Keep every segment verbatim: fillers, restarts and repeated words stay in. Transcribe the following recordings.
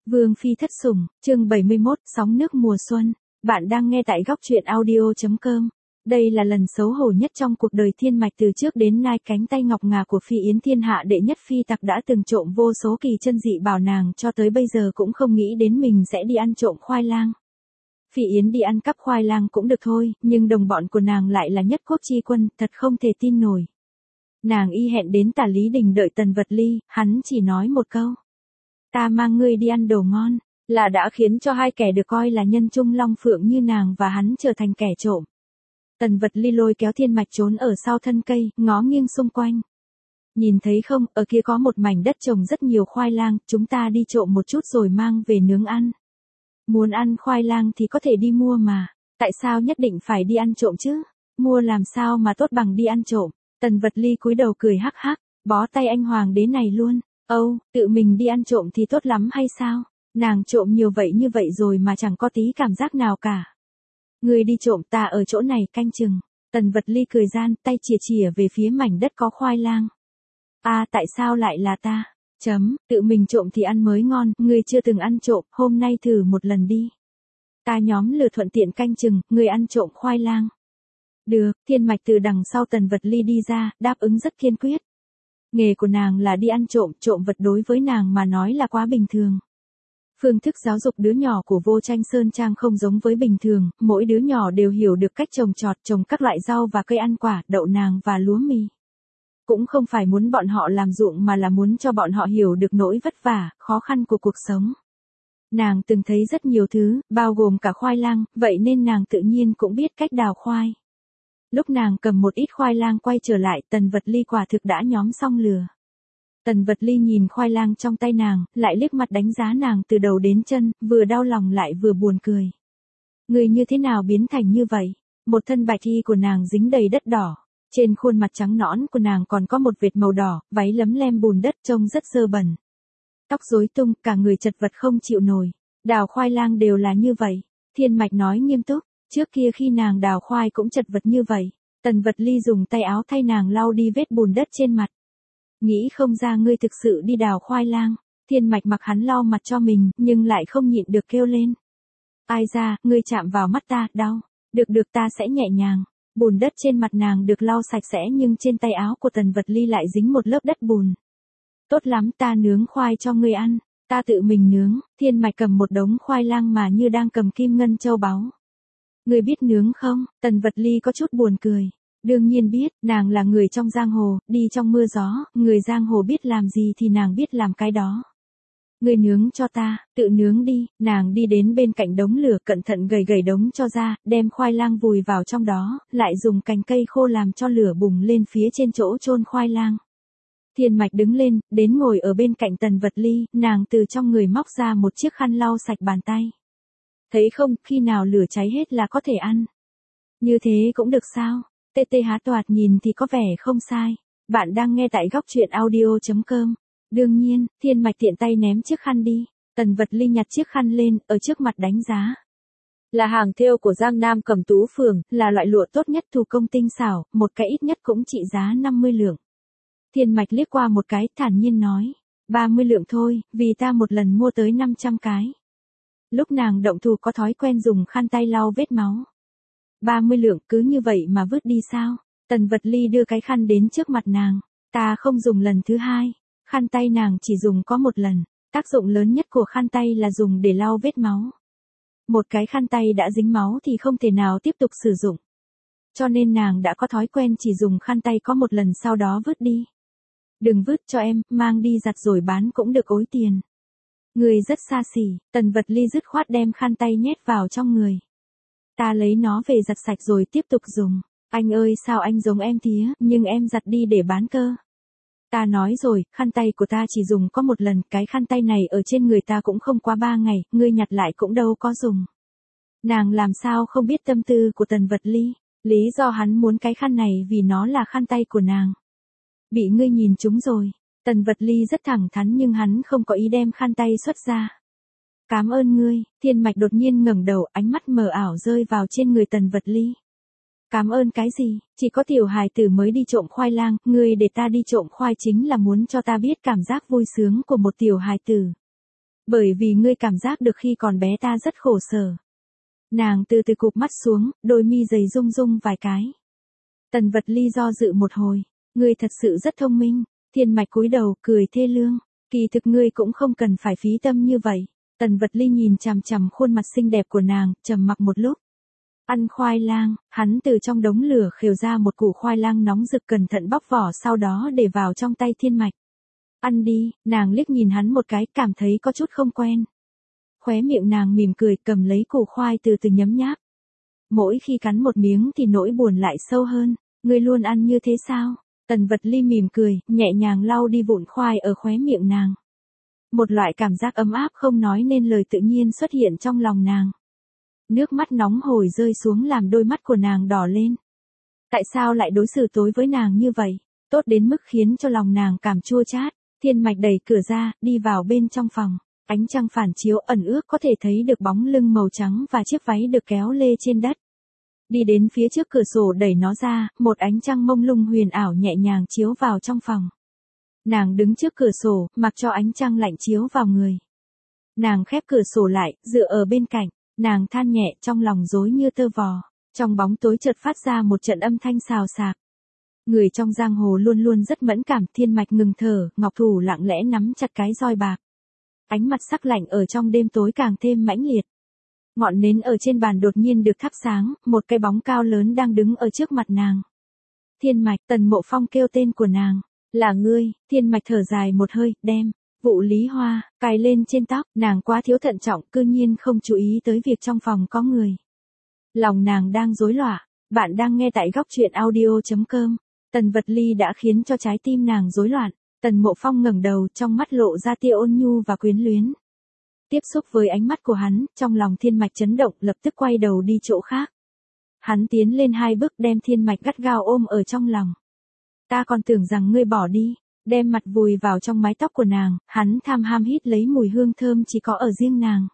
Vương phi thất sủng, chương bảy mươi mốt, sóng nước mùa xuân. Bạn đang nghe tại góc truyện audio chấm com. Đây là lần xấu hổ nhất trong cuộc đời Thiên Mạch từ trước đến nay, cánh tay ngọc ngà của Phi Yến thiên hạ đệ nhất phi tặc đã từng trộm vô số kỳ chân dị bảo nàng, cho tới bây giờ cũng không nghĩ đến mình sẽ đi ăn trộm khoai lang. Phi Yến đi ăn cắp khoai lang cũng được thôi, nhưng đồng bọn của nàng lại là nhất quốc chi quân, thật không thể tin nổi. Nàng y hẹn đến Tả Lý Đình đợi Tần Vật Ly, hắn chỉ nói một câu: ta mang ngươi đi ăn đồ ngon, là đã khiến cho hai kẻ được coi là nhân trung long phượng như nàng và hắn trở thành kẻ trộm. Tần Vật Ly lôi kéo Thiên Mạch trốn ở sau thân cây, ngó nghiêng xung quanh. Nhìn thấy không, ở kia có một mảnh đất trồng rất nhiều khoai lang, chúng ta đi trộm một chút rồi mang về nướng ăn. Muốn ăn khoai lang thì có thể đi mua mà, tại sao nhất định phải đi ăn trộm chứ? Mua làm sao mà tốt bằng đi ăn trộm? Tần Vật Ly cúi đầu cười hắc hắc, bó tay anh hoàng đế này luôn. Âu, tự mình đi ăn trộm thì tốt lắm hay sao? Nàng trộm nhiều vậy như vậy rồi mà chẳng có tí cảm giác nào cả. Người đi trộm, ta ở chỗ này canh chừng. Tần Vật Ly cười gian, tay chìa chìa về phía mảnh đất có khoai lang. À, tại sao lại là ta? Chấm, tự mình trộm thì ăn mới ngon, ngươi chưa từng ăn trộm, hôm nay thử một lần đi. Ta nhóm lừa thuận tiện canh chừng, ngươi ăn trộm khoai lang. Được, Thiên Mạch từ đằng sau Tần Vật Ly đi ra, đáp ứng rất kiên quyết. Nghề của nàng là đi ăn trộm, trộm vật đối với nàng mà nói là quá bình thường. Phương thức giáo dục đứa nhỏ của Vô Tranh Sơn Trang không giống với bình thường, mỗi đứa nhỏ đều hiểu được cách trồng trọt, trồng các loại rau và cây ăn quả, đậu nàng và lúa mì. Cũng không phải muốn bọn họ làm ruộng mà là muốn cho bọn họ hiểu được nỗi vất vả, khó khăn của cuộc sống. Nàng từng thấy rất nhiều thứ, bao gồm cả khoai lang, vậy nên nàng tự nhiên cũng biết cách đào khoai. Lúc nàng cầm một ít khoai lang quay trở lại, Tần Vật Ly quả thực đã nhóm xong lừa. Tần Vật Ly nhìn khoai lang trong tay nàng, lại liếc mặt đánh giá nàng từ đầu đến chân, vừa đau lòng lại vừa buồn cười. Người như thế nào biến thành như vậy? Một thân bạch y của nàng dính đầy đất đỏ. Trên khuôn mặt trắng nõn của nàng còn có một vệt màu đỏ, váy lấm lem bùn đất trông rất dơ bẩn. Tóc rối tung, cả người chật vật không chịu nổi. Đào khoai lang đều là như vậy. Thiên Mạch nói nghiêm túc. Trước kia khi nàng đào khoai cũng chật vật như vậy. Tần Vật Ly dùng tay áo thay nàng lau đi vết bùn đất trên mặt. Nghĩ không ra ngươi thực sự đi đào khoai lang. Thiên Mạch mặc hắn lau mặt cho mình, nhưng lại không nhịn được kêu lên. Ai ra, ngươi chạm vào mắt ta, đau. Được được, ta sẽ nhẹ nhàng. Bùn đất trên mặt nàng được lau sạch sẽ nhưng trên tay áo của Tần Vật Ly lại dính một lớp đất bùn. Tốt lắm, ta nướng khoai cho ngươi ăn. Ta tự mình nướng. Thiên Mạch cầm một đống khoai lang mà như đang cầm kim ngân châu báu. Ngươi biết nướng không? Tần Vật Ly có chút buồn cười. Đương nhiên biết, nàng là người trong giang hồ, đi trong mưa gió, người giang hồ biết làm gì thì nàng biết làm cái đó. Ngươi nướng cho ta, tự nướng đi. Nàng đi đến bên cạnh đống lửa, cẩn thận gầy gầy đống cho ra, đem khoai lang vùi vào trong đó, lại dùng cành cây khô làm cho lửa bùng lên phía trên chỗ chôn khoai lang. Thiên Mạch đứng lên, đến ngồi ở bên cạnh Tần Vật Ly, nàng từ trong người móc ra một chiếc khăn lau sạch bàn tay. Thấy không, khi nào lửa cháy hết là có thể ăn. Như thế cũng được sao? Tê tê há toạt nhìn thì có vẻ không sai. Bạn đang nghe tại góc truyện audio chấm com. Đương nhiên, Thiên Mạch tiện tay ném chiếc khăn đi. Tần Vật Ly nhặt chiếc khăn lên, ở trước mặt đánh giá. Là hàng thêu của Giang Nam Cẩm Tú Phường, là loại lụa tốt nhất, thủ công tinh xảo, một cái ít nhất cũng trị giá năm mươi lượng. Thiên Mạch liếc qua một cái, thản nhiên nói. ba mươi lượng thôi, vì ta một lần mua tới năm trăm cái. Lúc nàng động thủ có thói quen dùng khăn tay lau vết máu. ba mươi lượng cứ như vậy mà vứt đi sao? Tần Vật Ly đưa cái khăn đến trước mặt nàng. Ta không dùng lần thứ hai. Khăn tay nàng chỉ dùng có một lần. Tác dụng lớn nhất của khăn tay là dùng để lau vết máu. Một cái khăn tay đã dính máu thì không thể nào tiếp tục sử dụng. Cho nên nàng đã có thói quen chỉ dùng khăn tay có một lần sau đó vứt đi. Đừng vứt cho em, mang đi giặt rồi bán cũng được ối tiền. Người rất xa xỉ. Tần Vật Ly dứt khoát đem khăn tay nhét vào trong người. Ta lấy nó về giặt sạch rồi tiếp tục dùng. Anh ơi, sao anh giống em tía, nhưng em giặt đi để bán cơ. Ta nói rồi, khăn tay của ta chỉ dùng có một lần, cái khăn tay này ở trên người ta cũng không quá ba ngày, ngươi nhặt lại cũng đâu có dùng. Nàng làm sao không biết tâm tư của Tần Vật Ly, lý do hắn muốn cái khăn này vì nó là khăn tay của nàng. Bị ngươi nhìn trúng rồi. Tần Vật Ly rất thẳng thắn nhưng hắn không có ý đem khăn tay xuất ra. Cảm ơn ngươi. Thiên Mạch đột nhiên ngẩng đầu, ánh mắt mờ ảo rơi vào trên người Tần Vật Ly. Cảm ơn cái gì? Chỉ có tiểu hài tử mới đi trộm khoai lang, ngươi để ta đi trộm khoai chính là muốn cho ta biết cảm giác vui sướng của một tiểu hài tử. Bởi vì ngươi cảm giác được khi còn bé ta rất khổ sở. Nàng từ từ cụp mắt xuống, đôi mi dày rung rung vài cái. Tần Vật Ly do dự một hồi, ngươi thật sự rất thông minh. Thiên Mạch cúi đầu, cười thê lương. Kỳ thực ngươi cũng không cần phải phí tâm như vậy. Tần Vật Ly nhìn chằm chằm khuôn mặt xinh đẹp của nàng, trầm mặc một lúc. Ăn khoai lang, hắn từ trong đống lửa khều ra một củ khoai lang nóng rực, cẩn thận bóc vỏ, sau đó để vào trong tay Thiên Mạch. Ăn đi, nàng liếc nhìn hắn một cái, cảm thấy có chút không quen. Khóe miệng nàng mỉm cười, cầm lấy củ khoai từ từ nhấm nháp. Mỗi khi cắn một miếng thì nỗi buồn lại sâu hơn. Ngươi luôn ăn như thế sao? Tần Vật Ly mỉm cười, nhẹ nhàng lau đi vụn khoai ở khóe miệng nàng. Một loại cảm giác ấm áp không nói nên lời tự nhiên xuất hiện trong lòng nàng. Nước mắt nóng hổi rơi xuống làm đôi mắt của nàng đỏ lên. Tại sao lại đối xử tối với nàng như vậy? Tốt đến mức khiến cho lòng nàng cảm chua chát. Thiên Mạch đẩy cửa ra, đi vào bên trong phòng. Ánh trăng phản chiếu ẩn ước có thể thấy được bóng lưng màu trắng và chiếc váy được kéo lê trên đất. Đi đến phía trước cửa sổ đẩy nó ra, một ánh trăng mông lung huyền ảo nhẹ nhàng chiếu vào trong phòng. Nàng đứng trước cửa sổ, mặc cho ánh trăng lạnh chiếu vào người. Nàng khép cửa sổ lại, dựa ở bên cạnh, nàng than nhẹ, trong lòng rối như tơ vò. Trong bóng tối chợt phát ra một trận âm thanh xào xạc. Người trong giang hồ luôn luôn rất mẫn cảm. Thiên Mạch ngừng thở, ngọc thủ lặng lẽ nắm chặt cái roi bạc. Ánh mặt sắc lạnh ở trong đêm tối càng thêm mãnh liệt. Ngọn nến ở trên bàn đột nhiên được thắp sáng, một cái bóng cao lớn đang đứng ở trước mặt nàng. Thiên Mạch. Tần Mộ Phong kêu tên của nàng. Là ngươi. Thiên Mạch thở dài một hơi, đem vụ lý hoa cài lên trên tóc. Nàng quá thiếu thận trọng, cư nhiên không chú ý tới việc trong phòng có người. Lòng nàng đang rối loạn. Bạn đang nghe tại góc truyện audio chấm com. Tần Vật Ly đã khiến cho trái tim nàng rối loạn. Tần Mộ Phong ngẩng đầu, trong mắt lộ ra tia ôn nhu và quyến luyến. Tiếp xúc với ánh mắt của hắn, trong lòng Thiên Mạch chấn động, lập tức quay đầu đi chỗ khác. Hắn tiến lên hai bước, đem Thiên Mạch gắt gao ôm ở trong lòng. Ta còn tưởng rằng ngươi bỏ đi. Đem mặt vùi vào trong mái tóc của nàng, hắn tham ham hít lấy mùi hương thơm chỉ có ở riêng nàng.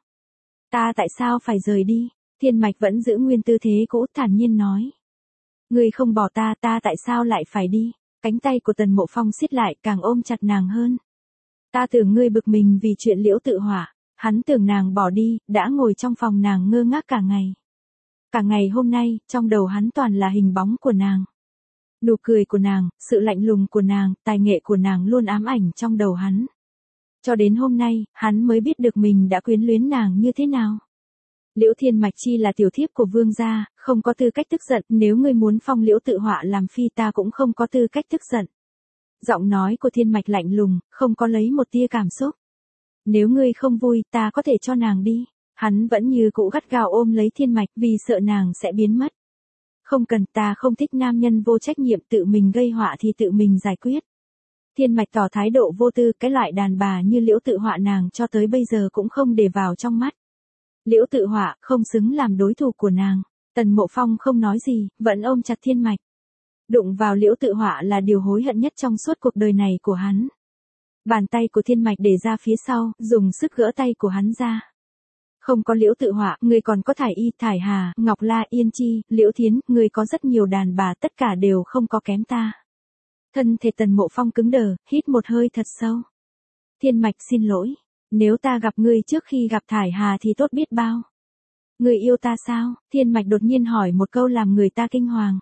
Ta tại sao phải rời đi? Thiên Mạch vẫn giữ nguyên tư thế cũ, thản nhiên nói. Ngươi không bỏ ta, ta tại sao lại phải đi? Cánh tay của Tần Mộ Phong siết lại, càng ôm chặt nàng hơn. Ta tưởng ngươi bực mình vì chuyện Liễu Tự Hỏa. Hắn tưởng nàng bỏ đi, đã ngồi trong phòng nàng ngơ ngác cả ngày. Cả ngày hôm nay, trong đầu hắn toàn là hình bóng của nàng. Nụ cười của nàng, sự lạnh lùng của nàng, tài nghệ của nàng luôn ám ảnh trong đầu hắn. Cho đến hôm nay, hắn mới biết được mình đã quyến luyến nàng như thế nào. Liễu Thiên Mạch chi là tiểu thiếp của vương gia, không có tư cách tức giận. Nếu ngươi muốn phong Liễu Tự Họa làm phi, ta cũng không có tư cách tức giận. Giọng nói của Thiên Mạch lạnh lùng, không có lấy một tia cảm xúc. Nếu ngươi không vui, ta có thể cho nàng đi. Hắn vẫn như cũ gắt gao ôm lấy Thiên Mạch, vì sợ nàng sẽ biến mất. Không cần, ta không thích nam nhân vô trách nhiệm, tự mình gây họa thì tự mình giải quyết. Thiên Mạch tỏ thái độ vô tư, cái loại đàn bà như Liễu Tự Họa nàng cho tới bây giờ cũng không để vào trong mắt. Liễu Tự Họa không xứng làm đối thủ của nàng. Tần Mộ Phong không nói gì, vẫn ôm chặt Thiên Mạch. Đụng vào Liễu Tự Họa là điều hối hận nhất trong suốt cuộc đời này của hắn. Bàn tay của Thiên Mạch để ra phía sau, dùng sức gỡ tay của hắn ra. Không có Liễu Tự Họa, người còn có Thải Y, Thải Hà, Ngọc La, Yên Chi, Liễu Thiến, người có rất nhiều đàn bà, tất cả đều không có kém ta. Thân thể Tần Mộ Phong cứng đờ, hít một hơi thật sâu. Thiên Mạch xin lỗi, nếu ta gặp ngươi trước khi gặp Thải Hà thì tốt biết bao. Ngươi yêu ta sao? Thiên Mạch đột nhiên hỏi một câu làm người ta kinh hoàng.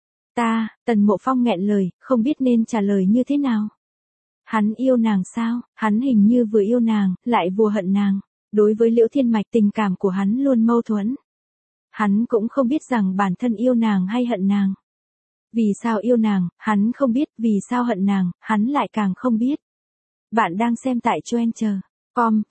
Ta, Tần Mộ Phong nghẹn lời, không biết nên trả lời như thế nào. Hắn yêu nàng sao? Hắn hình như vừa yêu nàng, lại vừa hận nàng. Đối với Liễu Thiên Mạch tình cảm của hắn luôn mâu thuẫn. Hắn cũng không biết rằng bản thân yêu nàng hay hận nàng. Vì sao yêu nàng, hắn không biết, vì sao hận nàng, hắn lại càng không biết. Bạn đang xem tại Choencher. Com,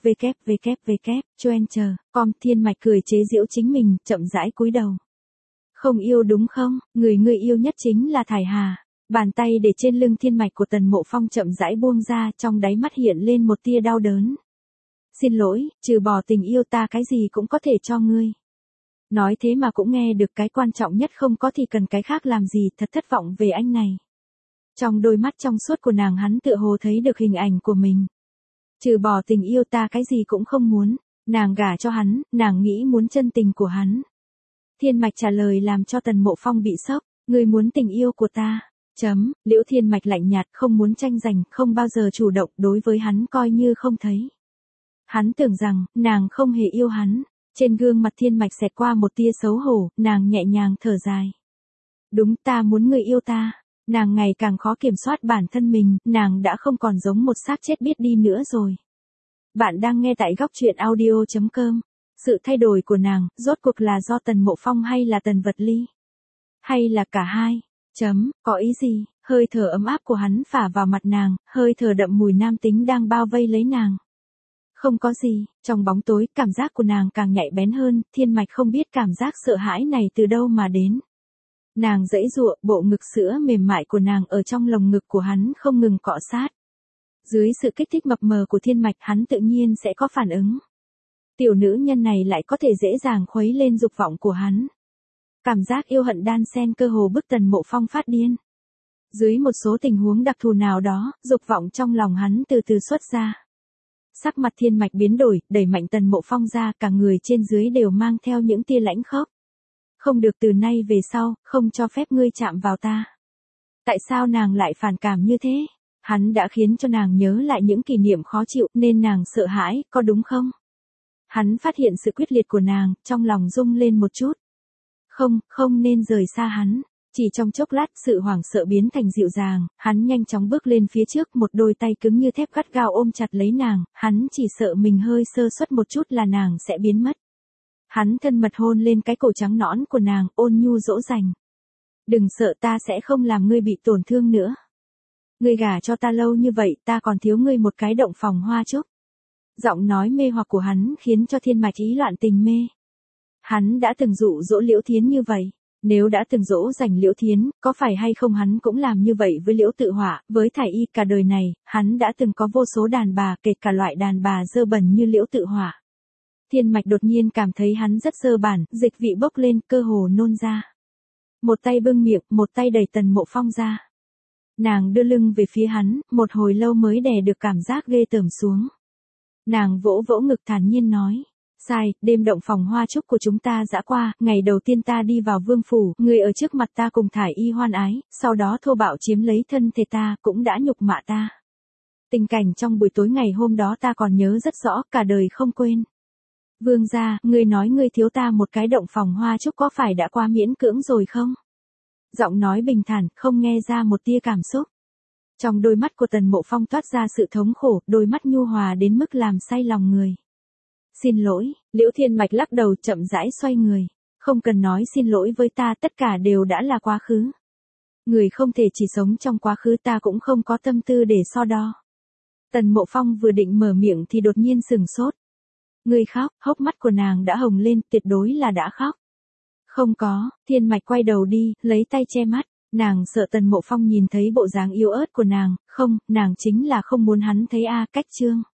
www, Choencher, com. Thiên Mạch cười chế giễu chính mình, chậm rãi cúi đầu. Không yêu đúng không? Người ngươi yêu nhất chính là Thải Hà. Bàn tay để trên lưng Thiên Mạch của Tần Mộ Phong chậm rãi buông ra, trong đáy mắt hiện lên một tia đau đớn. Xin lỗi, trừ bỏ tình yêu ta cái gì cũng có thể cho ngươi. Nói thế mà cũng nghe được cái quan trọng nhất không có thì cần cái khác làm gì, thật thất vọng về anh này. Trong đôi mắt trong suốt của nàng hắn tựa hồ thấy được hình ảnh của mình. Trừ bỏ tình yêu ta cái gì cũng không muốn, nàng gả cho hắn, nàng nghĩ muốn chân tình của hắn. Thiên Mạch trả lời làm cho Tần Mộ Phong bị sốc, ngươi muốn tình yêu của ta. Chấm, Liễu Thiên Mạch lạnh nhạt, không muốn tranh giành, không bao giờ chủ động, đối với hắn coi như không thấy. Hắn tưởng rằng, nàng không hề yêu hắn. Trên gương mặt Thiên Mạch xẹt qua một tia xấu hổ, nàng nhẹ nhàng thở dài. Đúng, ta muốn người yêu ta. Nàng ngày càng khó kiểm soát bản thân mình, nàng đã không còn giống một xác chết biết đi nữa rồi. Bạn đang nghe tại góc truyện audio chấm com. Sự thay đổi của nàng, rốt cuộc là do Tần Mộ Phong hay là Tần Vật Ly? Hay là cả hai? Chấm, có ý gì? Hơi thở ấm áp của hắn phả vào mặt nàng, hơi thở đậm mùi nam tính đang bao vây lấy nàng. Không có gì, trong bóng tối, cảm giác của nàng càng nhạy bén hơn, Thiên Mạch không biết cảm giác sợ hãi này từ đâu mà đến. Nàng giãy giụa, bộ ngực sữa mềm mại của nàng ở trong lồng ngực của hắn không ngừng cọ sát. Dưới sự kích thích mập mờ của Thiên Mạch hắn tự nhiên sẽ có phản ứng. Tiểu nữ nhân này lại có thể dễ dàng khuấy lên dục vọng của hắn. Cảm giác yêu hận đan xen cơ hồ bức Tần Mộ Phong phát điên. Dưới một số tình huống đặc thù nào đó, dục vọng trong lòng hắn từ từ xuất ra. Sắc mặt Thiên Mạch biến đổi, đẩy mạnh Tần Mộ Phong ra, cả người trên dưới đều mang theo những tia lãnh khốc. Không được, từ nay về sau, không cho phép ngươi chạm vào ta. Tại sao nàng lại phản cảm như thế? Hắn đã khiến cho nàng nhớ lại những kỷ niệm khó chịu nên nàng sợ hãi, có đúng không? Hắn phát hiện sự quyết liệt của nàng, trong lòng rung lên một chút. Không, không nên rời xa hắn. Chỉ trong chốc lát sự hoảng sợ biến thành dịu dàng, hắn nhanh chóng bước lên phía trước, một đôi tay cứng như thép gắt gao ôm chặt lấy nàng, hắn chỉ sợ mình hơi sơ suất một chút là nàng sẽ biến mất. Hắn thân mật hôn lên cái cổ trắng nõn của nàng, ôn nhu dỗ dành. Đừng sợ, ta sẽ không làm ngươi bị tổn thương nữa. Ngươi gả cho ta lâu như vậy, ta còn thiếu ngươi một cái động phòng hoa trúc. Giọng nói mê hoặc của hắn khiến cho Thiên Mạch ý loạn tình mê. Hắn đã từng dụ dỗ Liễu Thiến như vậy. Nếu đã từng dỗ dành Liễu Thiến, có phải hay không hắn cũng làm như vậy với Liễu Tự Họa, với Thải Y, cả đời này, hắn đã từng có vô số đàn bà, kể cả loại đàn bà dơ bẩn như Liễu Tự Họa. Thiên Mạch đột nhiên cảm thấy hắn rất dơ bản, dịch vị bốc lên, cơ hồ nôn ra. Một tay bưng miệng, một tay đẩy Tần Mộ Phong ra. Nàng đưa lưng về phía hắn, một hồi lâu mới đè được cảm giác ghê tởm xuống. Nàng vỗ vỗ ngực thản nhiên nói. Sai, đêm động phòng hoa trúc của chúng ta đã qua, ngày đầu tiên ta đi vào vương phủ, người ở trước mặt ta cùng Thải Y hoan ái, sau đó thô bạo chiếm lấy thân thể ta, cũng đã nhục mạ ta. Tình cảnh trong buổi tối ngày hôm đó ta còn nhớ rất rõ, cả đời không quên. Vương gia, ngươi nói ngươi thiếu ta một cái động phòng hoa trúc có phải đã quá miễn cưỡng rồi không? Giọng nói bình thản, không nghe ra một tia cảm xúc. Trong đôi mắt của Tần Mộ Phong toát ra sự thống khổ, đôi mắt nhu hòa đến mức làm say lòng người. Xin lỗi, Liễu Thiên Mạch lắc đầu chậm rãi xoay người. Không cần nói xin lỗi với ta, tất cả đều đã là quá khứ. Người không thể chỉ sống trong quá khứ, ta cũng không có tâm tư để so đo. Tần Mộ Phong vừa định mở miệng thì đột nhiên sừng sốt. Người khóc, hốc mắt của nàng đã hồng lên, tuyệt đối là đã khóc. Không có, Thiên Mạch quay đầu đi, lấy tay che mắt. Nàng sợ Tần Mộ Phong nhìn thấy bộ dáng yếu ớt của nàng, không, nàng chính là không muốn hắn thấy a, cách chương.